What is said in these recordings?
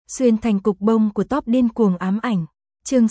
Xuyên thành cục bông của top điên cuồng ám ảnh. Chương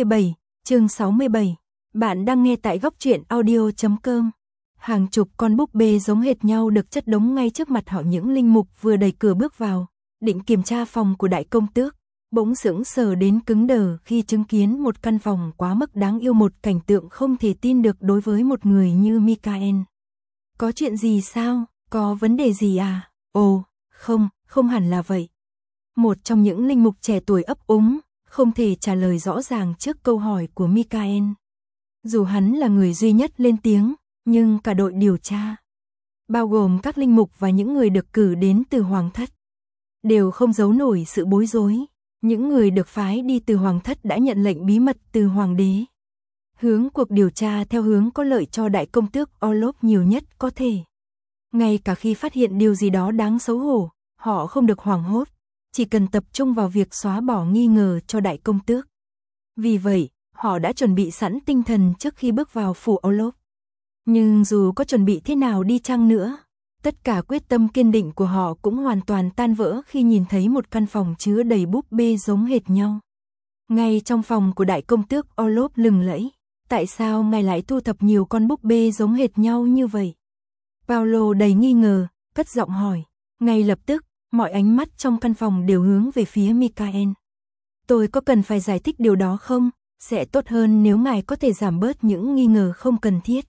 67. Bạn đang nghe tại góc truyện audio.com. Hàng chục con búp bê giống hệt nhau được chất đống ngay trước mặt họ. Những linh mục vừa đẩy cửa bước vào, định kiểm tra phòng của đại công tước, bỗng sững sờ đến cứng đờ khi chứng kiến một căn phòng quá mức đáng yêu, một cảnh tượng không thể tin được đối với một người như Michael. Có chuyện gì sao? Có vấn đề gì à? Ồ, không hẳn là vậy. Một trong những linh mục trẻ tuổi ấp úng, không thể trả lời rõ ràng trước câu hỏi của Michael. Dù hắn là người duy nhất lên tiếng, nhưng cả đội điều tra, bao gồm các linh mục và những người được cử đến từ hoàng thất, đều không giấu nổi sự bối rối. Những người được phái đi từ hoàng thất đã nhận lệnh bí mật từ hoàng đế, hướng cuộc điều tra theo hướng có lợi cho đại công tước Olof nhiều nhất có thể. Ngay cả khi phát hiện điều gì đó đáng xấu hổ, họ không được hoảng hốt, chỉ cần tập trung vào việc xóa bỏ nghi ngờ cho đại công tước. Vì vậy, họ đã chuẩn bị sẵn tinh thần trước khi bước vào phủ Olof. Nhưng dù có chuẩn bị thế nào đi chăng nữa, tất cả quyết tâm kiên định của họ cũng hoàn toàn tan vỡ khi nhìn thấy một căn phòng chứa đầy búp bê giống hệt nhau. Ngay trong phòng của đại công tước Olof lừng lẫy, tại sao ngài lại thu thập nhiều con búp bê giống hệt nhau như vậy? Paulo đầy nghi ngờ, cất giọng hỏi. Ngay lập tức, mọi ánh mắt trong căn phòng đều hướng về phía Michael. Tôi có cần phải giải thích điều đó không? Sẽ tốt hơn nếu ngài có thể giảm bớt những nghi ngờ không cần thiết.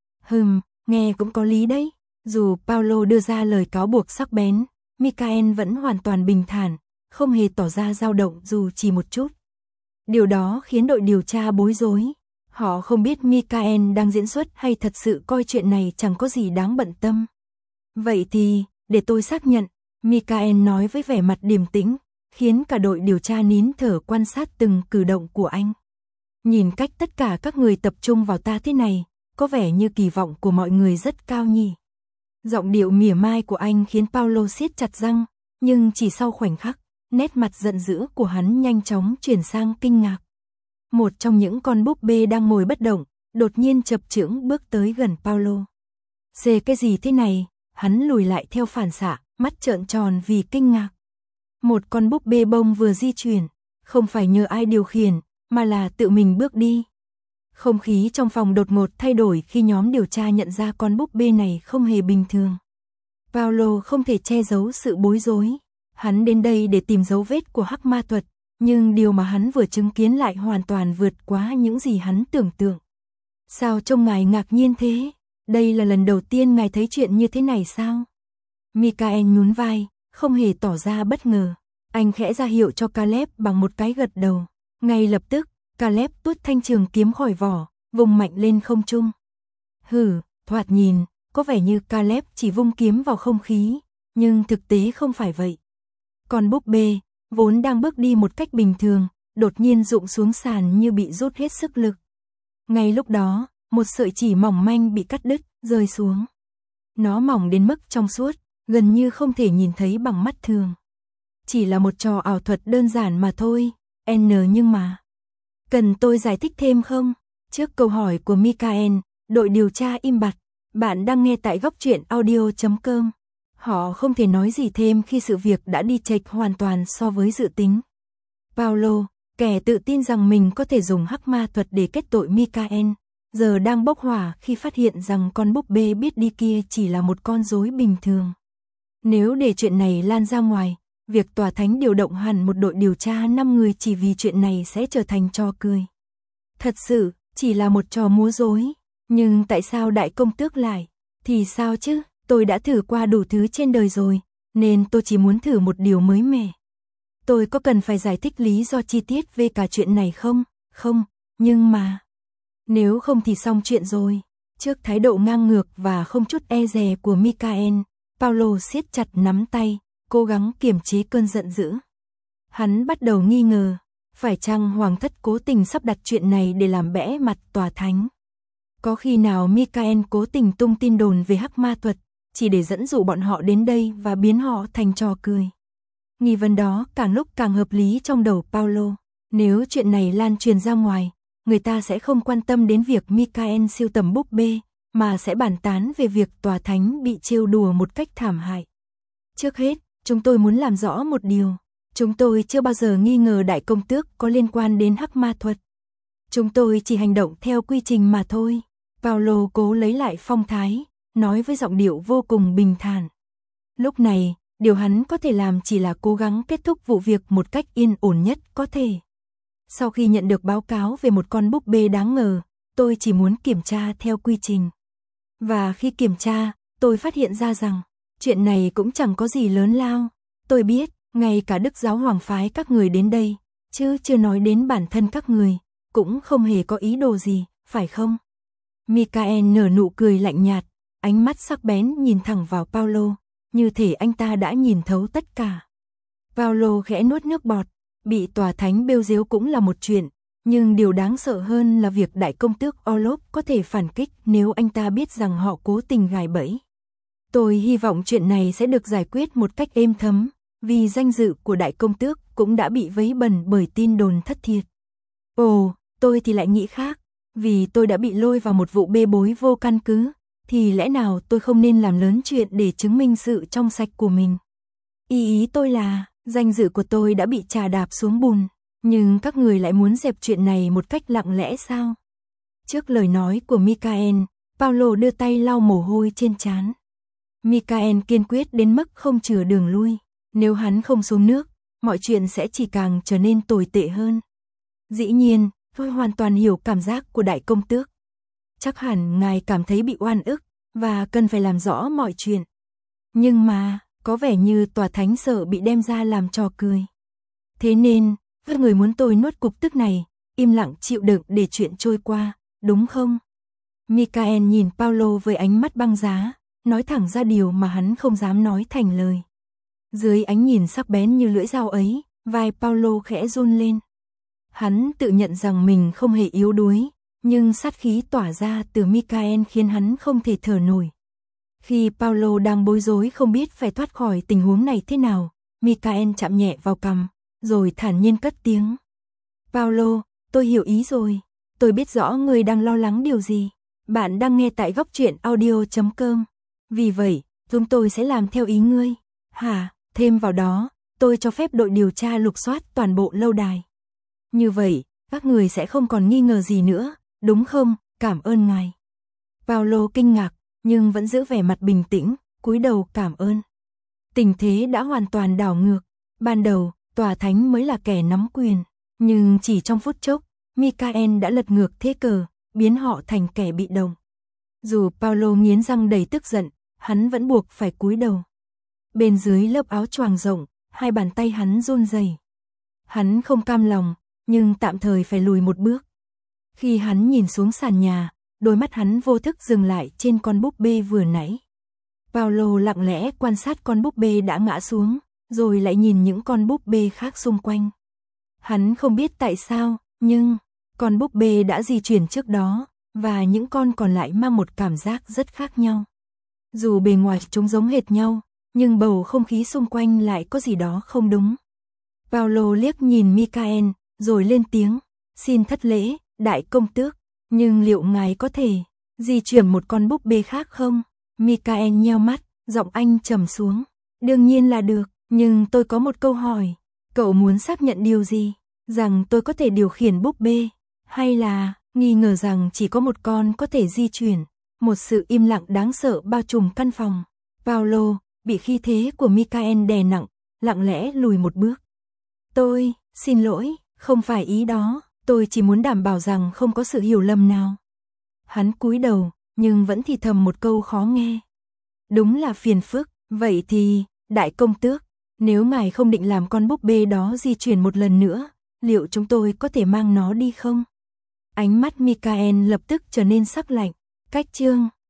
Nghe cũng có lý đấy. Dù Paulo đưa ra lời cáo buộc sắc bén, Michael vẫn hoàn toàn bình thản, không hề tỏ ra dao động dù chỉ một chút. Điều đó khiến đội điều tra bối rối. Họ không biết Michael đang diễn xuất hay thật sự coi chuyện này chẳng có gì đáng bận tâm. Vậy thì, để tôi xác nhận, Michael nói với vẻ mặt điềm tĩnh, khiến cả đội điều tra nín thở quan sát từng cử động của anh. Nhìn cách tất cả các người tập trung vào ta thế này, có vẻ như kỳ vọng của mọi người rất cao nhỉ. Giọng điệu mỉa mai của anh khiến Paulo siết chặt răng, nhưng chỉ sau khoảnh khắc, nét mặt giận dữ của hắn nhanh chóng chuyển sang kinh ngạc. Một trong những con búp bê đang ngồi bất động, đột nhiên chập chững bước tới gần Paulo. Cái gì thế này? Hắn lùi lại theo phản xạ, mắt trợn tròn vì kinh ngạc. Một con búp bê bông vừa di chuyển, không phải nhờ ai điều khiển, mà là tự mình bước đi. Không khí trong phòng đột ngột thay đổi khi nhóm điều tra nhận ra con búp bê này không hề bình thường. Paulo không thể che giấu sự bối rối. Hắn đến đây để tìm dấu vết của hắc ma thuật, nhưng điều mà hắn vừa chứng kiến lại hoàn toàn vượt quá những gì hắn tưởng tượng. Sao trông ngài ngạc nhiên thế? Đây là lần đầu tiên ngài thấy chuyện như thế này sao? Michael nhún vai, không hề tỏ ra bất ngờ. Anh khẽ ra hiệu cho Caleb bằng một cái gật đầu. Ngay lập tức, Caleb tuốt thanh trường kiếm khỏi vỏ, vùng mạnh lên không trung. Thoạt nhìn, có vẻ như Caleb chỉ vung kiếm vào không khí, nhưng thực tế không phải vậy. Con búp bê, vốn đang bước đi một cách bình thường, đột nhiên rụng xuống sàn như bị rút hết sức lực. Ngay lúc đó, một sợi chỉ mỏng manh bị cắt đứt, rơi xuống. Nó mỏng đến mức trong suốt, gần như không thể nhìn thấy bằng mắt thường. Chỉ là một trò ảo thuật đơn giản mà thôi, nhưng mà... Cần tôi giải thích thêm không? Trước câu hỏi của Michael, đội điều tra im bặt. Bạn đang nghe tại góc truyện audio.com. Họ không thể nói gì thêm khi sự việc đã đi chệch hoàn toàn so với dự tính. Paulo, kẻ tự tin rằng mình có thể dùng hắc ma thuật để kết tội Michael, giờ đang bốc hỏa khi phát hiện rằng con búp bê biết đi kia chỉ là một con rối bình thường. Nếu để chuyện này lan ra ngoài, việc tòa thánh điều động hẳn một đội điều tra 5 người chỉ vì chuyện này sẽ trở thành trò cười. Thật sự, chỉ là một trò múa rối. Nhưng tại sao đại công tước lại? Thì sao chứ, tôi đã thử qua đủ thứ trên đời rồi, nên tôi chỉ muốn thử một điều mới mẻ. Tôi có cần phải giải thích lý do chi tiết về cả chuyện này không? Không, nhưng mà... Nếu không thì xong chuyện rồi. Trước thái độ ngang ngược và không chút e dè của Michael, Paulo siết chặt nắm tay, cố gắng kiềm chế cơn giận dữ. Hắn bắt đầu nghi ngờ, phải chăng hoàng thất cố tình sắp đặt chuyện này để làm bẽ mặt tòa thánh? Có khi nào Michael cố tình tung tin đồn về hắc ma thuật, chỉ để dẫn dụ bọn họ đến đây và biến họ thành trò cười? Nghi vấn đó càng lúc càng hợp lý trong đầu Paulo. Nếu chuyện này lan truyền ra ngoài, người ta sẽ không quan tâm đến việc Michael sưu tầm búp bê, mà sẽ bàn tán về việc tòa thánh bị trêu đùa một cách thảm hại. Trước hết, chúng tôi muốn làm rõ một điều. Chúng tôi chưa bao giờ nghi ngờ đại công tước có liên quan đến hắc ma thuật. Chúng tôi chỉ hành động theo quy trình mà thôi. Paulo cố lấy lại phong thái, nói với giọng điệu vô cùng bình thản. Lúc này, điều hắn có thể làm chỉ là cố gắng kết thúc vụ việc một cách yên ổn nhất có thể. Sau khi nhận được báo cáo về một con búp bê đáng ngờ, tôi chỉ muốn kiểm tra theo quy trình. Và khi kiểm tra, tôi phát hiện ra rằng, chuyện này cũng chẳng có gì lớn lao. Tôi biết, ngay cả Đức Giáo Hoàng phái các người đến đây, chứ chưa nói đến bản thân các người, cũng không hề có ý đồ gì, phải không? Michael nở nụ cười lạnh nhạt, ánh mắt sắc bén nhìn thẳng vào Paulo, như thể anh ta đã nhìn thấu tất cả. Paulo khẽ nuốt nước bọt, bị tòa thánh bêu giếu cũng là một chuyện, nhưng điều đáng sợ hơn là việc đại công tước Orlov có thể phản kích nếu anh ta biết rằng họ cố tình gài bẫy. Tôi hy vọng chuyện này sẽ được giải quyết một cách êm thấm, vì danh dự của đại công tước cũng đã bị vấy bẩn bởi tin đồn thất thiệt. Ồ, tôi thì lại nghĩ khác, vì tôi đã bị lôi vào một vụ bê bối vô căn cứ, thì lẽ nào tôi không nên làm lớn chuyện để chứng minh sự trong sạch của mình. Ý tôi là, danh dự của tôi đã bị chà đạp xuống bùn, nhưng các người lại muốn dẹp chuyện này một cách lặng lẽ sao? Trước lời nói của Michael, Paulo đưa tay lau mồ hôi trên trán. Michael kiên quyết đến mức không chừa đường lui, nếu hắn không xuống nước, mọi chuyện sẽ chỉ càng trở nên tồi tệ hơn. Dĩ nhiên, tôi hoàn toàn hiểu cảm giác của đại công tước. Chắc hẳn ngài cảm thấy bị oan ức, và cần phải làm rõ mọi chuyện. Nhưng mà, có vẻ như tòa thánh sợ bị đem ra làm trò cười. Thế nên, các người muốn tôi nuốt cục tức này, im lặng chịu đựng để chuyện trôi qua, đúng không? Michael nhìn Paulo với ánh mắt băng giá, nói thẳng ra điều mà hắn không dám nói thành lời. Dưới ánh nhìn sắc bén như lưỡi dao ấy, vai Paulo khẽ run lên. Hắn tự nhận rằng mình không hề yếu đuối, nhưng sát khí tỏa ra từ Michael khiến hắn không thể thở nổi. Khi Paulo đang bối rối không biết phải thoát khỏi tình huống này thế nào, Michael chạm nhẹ vào cằm, rồi thản nhiên cất tiếng. Paulo, tôi hiểu ý rồi. Tôi biết rõ người đang lo lắng điều gì. Bạn đang nghe tại Góc Truyện Audio.com. Vì vậy, chúng tôi sẽ làm theo ý ngươi. Thêm vào đó, tôi cho phép đội điều tra lục soát toàn bộ lâu đài. Như vậy, các người sẽ không còn nghi ngờ gì nữa, đúng không? Cảm ơn ngài. Paulo kinh ngạc, nhưng vẫn giữ vẻ mặt bình tĩnh, cúi đầu cảm ơn. Tình thế đã hoàn toàn đảo ngược. Ban đầu, tòa thánh mới là kẻ nắm quyền, nhưng chỉ trong phút chốc, Michael đã lật ngược thế cờ, biến họ thành kẻ bị động. Dù Paulo nghiến răng đầy tức giận, hắn vẫn buộc phải cúi đầu. Bên dưới lớp áo choàng rộng, hai bàn tay hắn run rẩy. Hắn không cam lòng, nhưng tạm thời phải lùi một bước. Khi hắn nhìn xuống sàn nhà, đôi mắt hắn vô thức dừng lại trên con búp bê vừa nãy. Paulo lặng lẽ quan sát con búp bê đã ngã xuống, rồi lại nhìn những con búp bê khác xung quanh. Hắn không biết tại sao, nhưng con búp bê đã di chuyển trước đó, và những con còn lại mang một cảm giác rất khác nhau. Dù bề ngoài chúng giống hệt nhau, nhưng bầu không khí xung quanh lại có gì đó không đúng. Paulo liếc nhìn Michael, rồi lên tiếng, xin thất lễ, đại công tước, nhưng liệu ngài có thể di chuyển một con búp bê khác không? Michael nheo mắt, giọng anh trầm xuống. Đương nhiên là được, nhưng tôi có một câu hỏi. Cậu muốn xác nhận điều gì? Rằng tôi có thể điều khiển búp bê? Hay là nghi ngờ rằng chỉ có một con có thể di chuyển? Một sự im lặng đáng sợ bao trùm căn phòng. Paulo, bị khí thế của Michael đè nặng, lặng lẽ lùi một bước. Tôi, xin lỗi, không phải ý đó, tôi chỉ muốn đảm bảo rằng không có sự hiểu lầm nào. Hắn cúi đầu, nhưng vẫn thì thầm một câu khó nghe. Đúng là phiền phức, vậy thì, đại công tước, nếu ngài không định làm con búp bê đó di chuyển một lần nữa, liệu chúng tôi có thể mang nó đi không? Ánh mắt Michael lập tức trở nên sắc lạnh. Cách chương